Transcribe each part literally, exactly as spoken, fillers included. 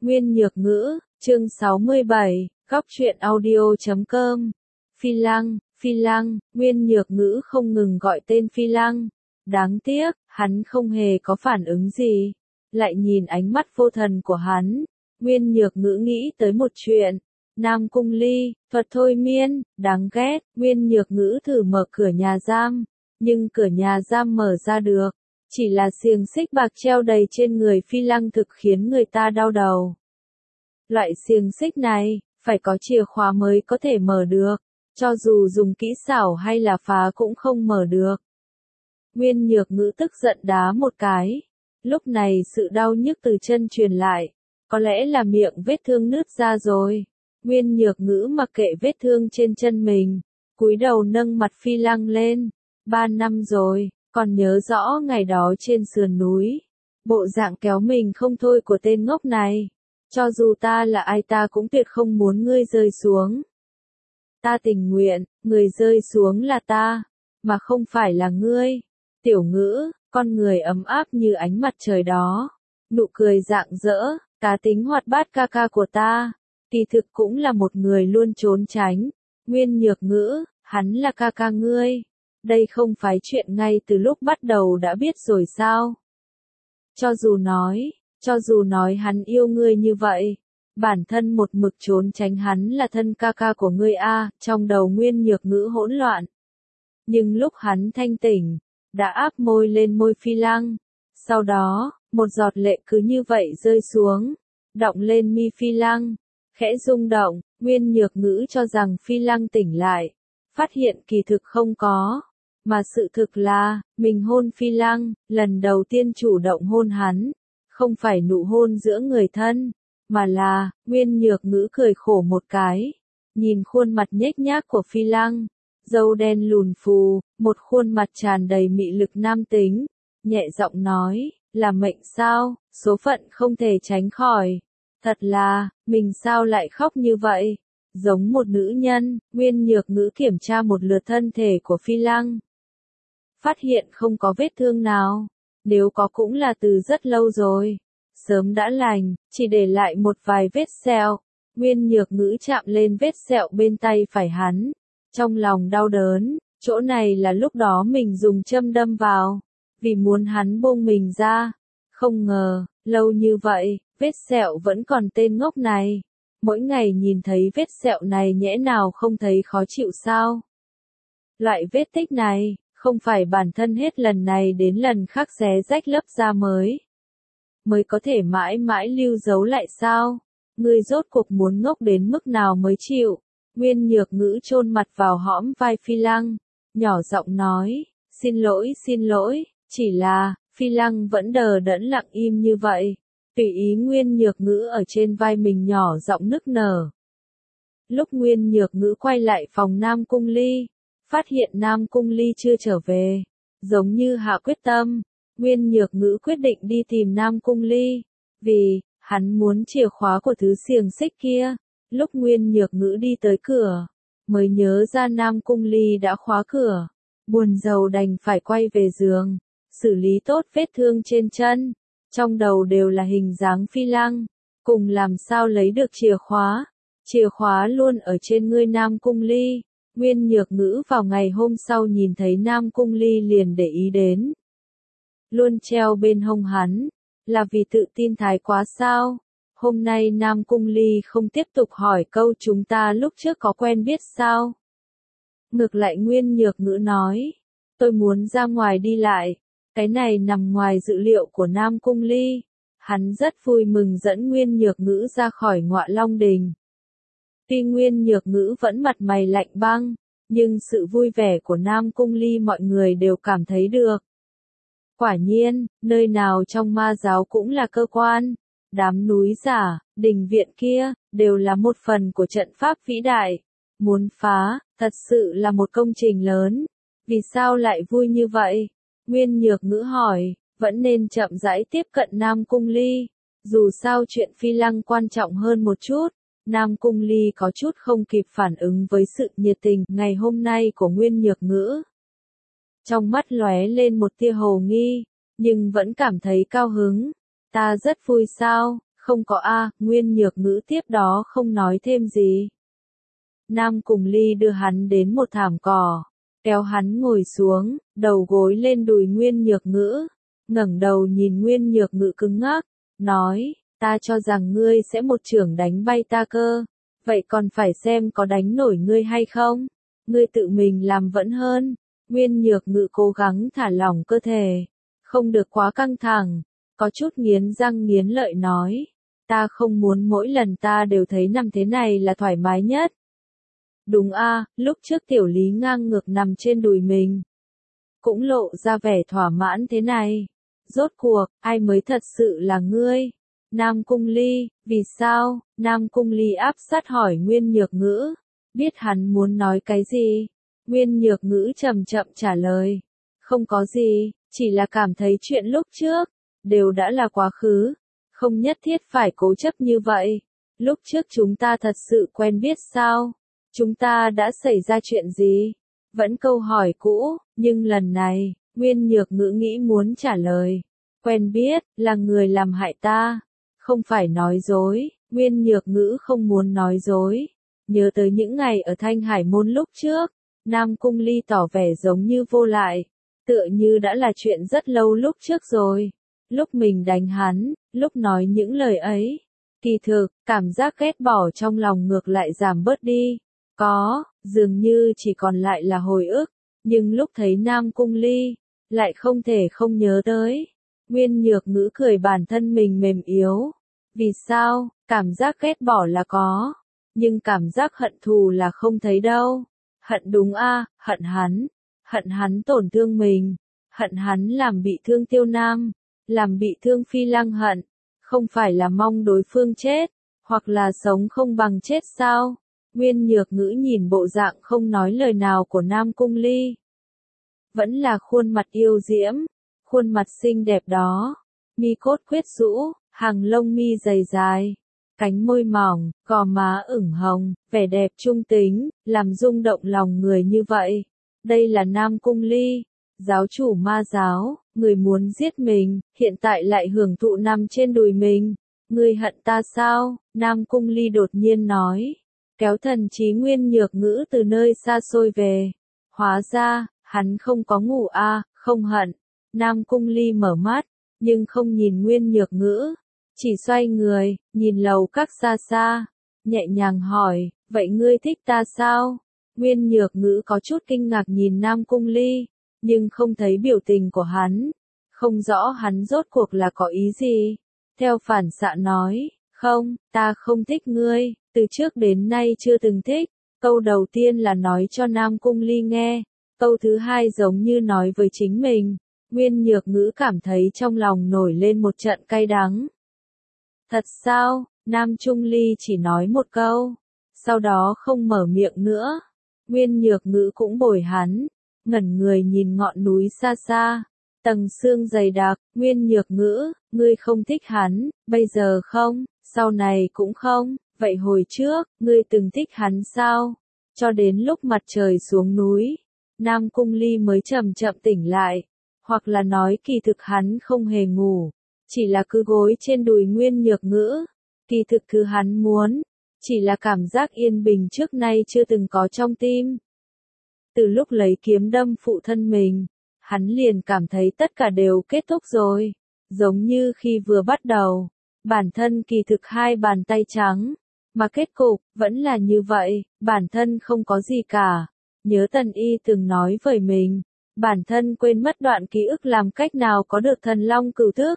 Nguyên Nhược Ngữ, chương sáu mươi bảy, góc truyện audio chấm com. Phi Lăng, Phi Lăng, Nguyên Nhược Ngữ không ngừng gọi tên Phi Lăng. Đáng tiếc, hắn không hề có phản ứng gì. Lại nhìn ánh mắt vô thần của hắn. Nguyên Nhược Ngữ nghĩ tới một chuyện. Nam Cung Ly, thuật thôi miên, đáng ghét. Nguyên Nhược Ngữ thử mở cửa nhà giam. Nhưng cửa nhà giam mở ra được. Chỉ là xiềng xích bạc treo đầy trên người Phi Lăng thực khiến người ta đau đầu. Loại xiềng xích này, phải có chìa khóa mới có thể mở được. Cho dù dùng kỹ xảo hay là phá cũng không mở được. Nguyên Nhược Ngữ tức giận đá một cái. Lúc này sự đau nhức từ chân truyền lại. Có lẽ là miệng vết thương nứt ra rồi. Nguyên Nhược Ngữ mặc kệ vết thương trên chân mình. Cúi đầu nâng mặt Phi Lăng lên. Ba năm rồi, còn nhớ rõ ngày đó trên sườn núi. Bộ dạng kéo mình không thôi của tên ngốc này. Cho dù ta là ai ta cũng tuyệt không muốn ngươi rơi xuống. Ta tình nguyện, người rơi xuống là ta, mà không phải là ngươi. Tiểu Ngữ, con người ấm áp như ánh mặt trời đó. Nụ cười rạng rỡ, cá tính hoạt bát ca ca của ta. Kỳ thực cũng là một người luôn trốn tránh. Nguyên Nhược Ngữ, hắn là ca ca ngươi. Đây không phải chuyện ngay từ lúc bắt đầu đã biết rồi sao? Cho dù nói, cho dù nói hắn yêu ngươi như vậy, bản thân một mực trốn tránh hắn là thân ca ca của ngươi a, trong đầu Nguyên Nhược Ngữ hỗn loạn. Nhưng lúc hắn thanh tỉnh, đã áp môi lên môi Phi Lăng. Sau đó, một giọt lệ cứ như vậy rơi xuống, đọng lên mi Phi Lăng, khẽ rung động. Nguyên Nhược Ngữ cho rằng Phi Lăng tỉnh lại, phát hiện kỳ thực không có. Mà sự thực là, mình hôn Phi Lăng, lần đầu tiên chủ động hôn hắn, không phải nụ hôn giữa người thân, mà là, Nguyên Nhược Ngữ cười khổ một cái, nhìn khuôn mặt nhếch nhác của Phi Lăng, râu đen lùn phù, một khuôn mặt tràn đầy mị lực nam tính, nhẹ giọng nói, là mệnh sao, số phận không thể tránh khỏi, thật là, mình sao lại khóc như vậy, giống một nữ nhân. Nguyên Nhược Ngữ kiểm tra một lượt thân thể của Phi Lăng. Phát hiện không có vết thương nào, nếu có cũng là từ rất lâu rồi, sớm đã lành, chỉ để lại một vài vết sẹo. Nguyên Nhược Ngữ chạm lên vết sẹo bên tay phải hắn, trong lòng đau đớn, chỗ này là lúc đó mình dùng châm đâm vào, vì muốn hắn buông mình ra. Không ngờ, lâu như vậy, vết sẹo vẫn còn tên ngốc này. Mỗi ngày nhìn thấy vết sẹo này nhẽ nào không thấy khó chịu sao? Loại vết tích này, không phải bản thân hết lần này đến lần khác xé rách lớp da mới. Mới có thể mãi mãi lưu dấu lại sao? Ngươi rốt cuộc muốn ngốc đến mức nào mới chịu? Nguyên Nhược Ngữ chôn mặt vào hõm vai Phi Lăng, nhỏ giọng nói, xin lỗi xin lỗi, chỉ là, Phi Lăng vẫn đờ đẫn lặng im như vậy. Tùy ý Nguyên Nhược Ngữ ở trên vai mình nhỏ giọng nức nở. Lúc Nguyên Nhược Ngữ quay lại phòng Nam Cung Ly, phát hiện Nam Cung Ly chưa trở về, giống như hạ quyết tâm, Nguyên Nhược Ngữ quyết định đi tìm Nam Cung Ly, vì, hắn muốn chìa khóa của thứ xiềng xích kia. Lúc Nguyên Nhược Ngữ đi tới cửa, mới nhớ ra Nam Cung Ly đã khóa cửa, buồn rầu đành phải quay về giường, xử lý tốt vết thương trên chân, trong đầu đều là hình dáng Phi Lăng, cùng làm sao lấy được chìa khóa, chìa khóa luôn ở trên người Nam Cung Ly. Nguyên Nhược Ngữ vào ngày hôm sau nhìn thấy Nam Cung Ly liền để ý đến. Luôn treo bên hông hắn, là vì tự tin thái quá sao? Hôm nay Nam Cung Ly không tiếp tục hỏi câu chúng ta lúc trước có quen biết sao? Ngược lại Nguyên Nhược Ngữ nói, tôi muốn ra ngoài đi lại, cái này nằm ngoài dự liệu của Nam Cung Ly. Hắn rất vui mừng dẫn Nguyên Nhược Ngữ ra khỏi Ngọa Long Đình. Tuy Nguyên Nhược Ngữ vẫn mặt mày lạnh băng, nhưng sự vui vẻ của Nam Cung Ly mọi người đều cảm thấy được. Quả nhiên, nơi nào trong ma giáo cũng là cơ quan, đám núi giả, đình viện kia, đều là một phần của trận pháp vĩ đại. Muốn phá, thật sự là một công trình lớn. Vì sao lại vui như vậy? Nguyên Nhược Ngữ hỏi, vẫn nên chậm rãi tiếp cận Nam Cung Ly. Dù sao chuyện Phi Lăng quan trọng hơn một chút. Nam Cung Ly có chút không kịp phản ứng với sự nhiệt tình ngày hôm nay của Nguyên Nhược Ngữ. Trong mắt lóe lên một tia hồ nghi, nhưng vẫn cảm thấy cao hứng. Ta rất vui sao, Không có a, Nguyên Nhược Ngữ tiếp đó không nói thêm gì. Nam Cung Ly đưa hắn đến một thảm cỏ, kéo hắn ngồi xuống, đầu gối lên đùi Nguyên Nhược Ngữ, ngẩng đầu nhìn Nguyên Nhược Ngữ cứng ngắc, nói, ta cho rằng ngươi sẽ một chưởng đánh bay ta cơ, vậy còn phải xem có đánh nổi ngươi hay không, ngươi tự mình làm vẫn hơn. Nguyên Nhược Ngữ cố gắng thả lỏng cơ thể, không được quá căng thẳng, có chút nghiến răng nghiến lợi nói, ta không muốn mỗi lần ta đều thấy nằm thế này là thoải mái nhất. Đúng a, lúc trước Tiểu Lý ngang ngược nằm trên đùi mình, cũng lộ ra vẻ thỏa mãn thế này. Rốt cuộc, ai mới thật sự là ngươi? Nam Cung Ly, vì sao? Nam Cung Ly áp sát hỏi Nguyên Nhược Ngữ, biết hắn muốn nói cái gì. Nguyên Nhược Ngữ chậm chậm trả lời, không có gì, chỉ là cảm thấy chuyện lúc trước, đều đã là quá khứ, không nhất thiết phải cố chấp như vậy. Lúc trước chúng ta thật sự quen biết sao? Chúng ta đã xảy ra chuyện gì? Vẫn câu hỏi cũ, nhưng lần này, Nguyên Nhược Ngữ nghĩ muốn trả lời. Quen biết, là người làm hại ta. Không phải nói dối, Nguyên Nhược Ngữ không muốn nói dối. Nhớ tới những ngày ở Thanh Hải Môn lúc trước, Nam Cung Ly tỏ vẻ giống như vô lại. Tựa như đã là chuyện rất lâu lúc trước rồi. Lúc mình đánh hắn, lúc nói những lời ấy. Kỳ thực, cảm giác ghét bỏ trong lòng ngược lại giảm bớt đi. Có, dường như chỉ còn lại là hồi ức, nhưng lúc thấy Nam Cung Ly, lại không thể không nhớ tới. Nguyên Nhược Ngữ cười bản thân mình mềm yếu. Vì sao, cảm giác ghét bỏ là có, nhưng cảm giác hận thù là không thấy đâu. Hận đúng a, hận hắn, hận hắn tổn thương mình, hận hắn làm bị thương Tiêu Nam, làm bị thương Phi Lăng hận, không phải là mong đối phương chết, hoặc là sống không bằng chết sao? Nguyên Nhược Ngữ nhìn bộ dạng không nói lời nào của Nam Cung Ly. Vẫn là khuôn mặt yêu diễm, khuôn mặt xinh đẹp đó, mi cốt quyết rũ, hàng lông mi dày dài, cánh môi mỏng, gò má ửng hồng, vẻ đẹp trung tính, làm rung động lòng người như vậy. Đây là Nam Cung Ly, giáo chủ ma giáo, người muốn giết mình, hiện tại lại hưởng thụ nằm trên đùi mình. Ngươi hận ta sao? Nam Cung Ly đột nhiên nói, kéo thần trí Nguyên Nhược Ngữ từ nơi xa xôi về. Hóa ra, hắn không có ngủ a, à, không hận. Nam Cung Ly mở mắt, nhưng không nhìn Nguyên Nhược Ngữ, chỉ xoay người, nhìn lầu các xa xa, nhẹ nhàng hỏi, vậy ngươi thích ta sao? Nguyên Nhược Ngữ có chút kinh ngạc nhìn Nam Cung Ly, nhưng không thấy biểu tình của hắn, không rõ hắn rốt cuộc là có ý gì. Theo phản xạ nói, không, ta không thích ngươi, từ trước đến nay chưa từng thích. Câu đầu tiên là nói cho Nam Cung Ly nghe, câu thứ hai giống như nói với chính mình. Nguyên Nhược Ngữ cảm thấy trong lòng nổi lên một trận cay đắng. Thật sao? Nam Cung Ly chỉ nói một câu, sau đó không mở miệng nữa. Nguyên Nhược Ngữ cũng bồi hắn, ngẩn người nhìn ngọn núi xa xa, tầng sương dày đặc. Nguyên Nhược Ngữ, ngươi không thích hắn, bây giờ không, sau này cũng không, vậy hồi trước, ngươi từng thích hắn sao? Cho đến lúc mặt trời xuống núi, Nam Cung Ly mới chậm chậm tỉnh lại, hoặc là nói kỳ thực hắn không hề ngủ, chỉ là cứ gối trên đùi Nguyên Nhược Ngữ. Kỳ thực thứ hắn muốn, chỉ là cảm giác yên bình trước nay chưa từng có trong tim. Từ lúc lấy kiếm đâm phụ thân mình, hắn liền cảm thấy tất cả đều kết thúc rồi, giống như khi vừa bắt đầu, bản thân kỳ thực hai bàn tay trắng, mà kết cục vẫn là như vậy, bản thân không có gì cả. Nhớ Tần Y từng nói với mình, bản thân quên mất đoạn ký ức làm cách nào có được thần long cửu thức.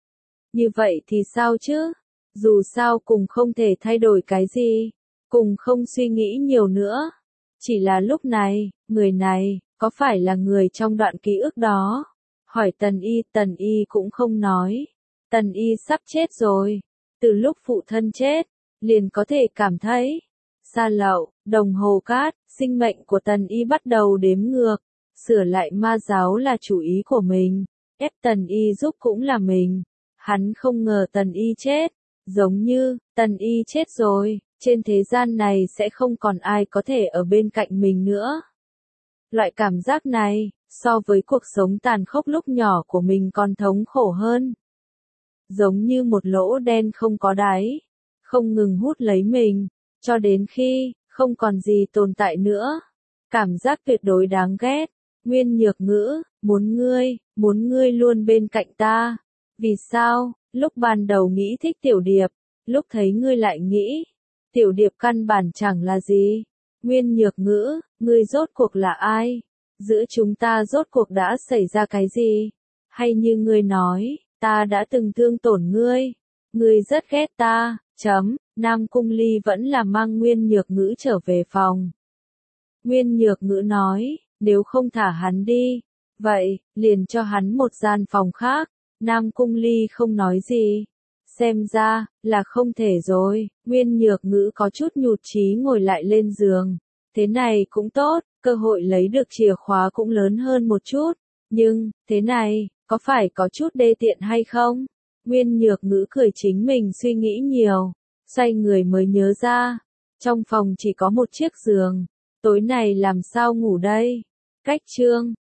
Như vậy thì sao chứ? Dù sao cùng không thể thay đổi cái gì, cùng không suy nghĩ nhiều nữa. Chỉ là lúc này, người này, có phải là người trong đoạn ký ức đó? Hỏi Tần Y, Tần Y cũng không nói. Tần Y sắp chết rồi. Từ lúc phụ thân chết, liền có thể cảm thấy. Sa Lậu, đồng hồ cát, sinh mệnh của Tần Y bắt đầu đếm ngược. Sửa lại ma giáo là chủ ý của mình. Ép Tần Y giúp cũng là mình. Hắn không ngờ Tần Y chết. Giống như, Tần Y chết rồi, trên thế gian này sẽ không còn ai có thể ở bên cạnh mình nữa. Loại cảm giác này, so với cuộc sống tàn khốc lúc nhỏ của mình còn thống khổ hơn. giống như một lỗ đen không có đáy, không ngừng hút lấy mình, cho đến khi không còn gì tồn tại nữa. Cảm giác tuyệt đối đáng ghét. Nguyên Nhược Ngữ, muốn ngươi, muốn ngươi luôn bên cạnh ta. Vì sao, lúc ban đầu nghĩ thích Tiểu Điệp, lúc thấy ngươi lại nghĩ, Tiểu Điệp căn bản chẳng là gì. Nguyên Nhược Ngữ, ngươi rốt cuộc là ai? Giữa chúng ta rốt cuộc đã xảy ra cái gì? Hay như ngươi nói, ta đã từng thương tổn ngươi, ngươi rất ghét ta, chấm, Nam Cung Ly vẫn là mang Nguyên Nhược Ngữ trở về phòng. Nguyên Nhược Ngữ nói, nếu không thả hắn đi, vậy, liền cho hắn một gian phòng khác. Nam Cung Ly không nói gì. Xem ra, là không thể rồi. Nguyên Nhược Ngữ có chút nhụt chí ngồi lại lên giường. Thế này cũng tốt, cơ hội lấy được chìa khóa cũng lớn hơn một chút. Nhưng, thế này, có phải có chút đê tiện hay không? Nguyên Nhược Ngữ cười chính mình suy nghĩ nhiều. Xoay người mới nhớ ra. Trong phòng chỉ có một chiếc giường. Tối này làm sao ngủ đây? Cách chương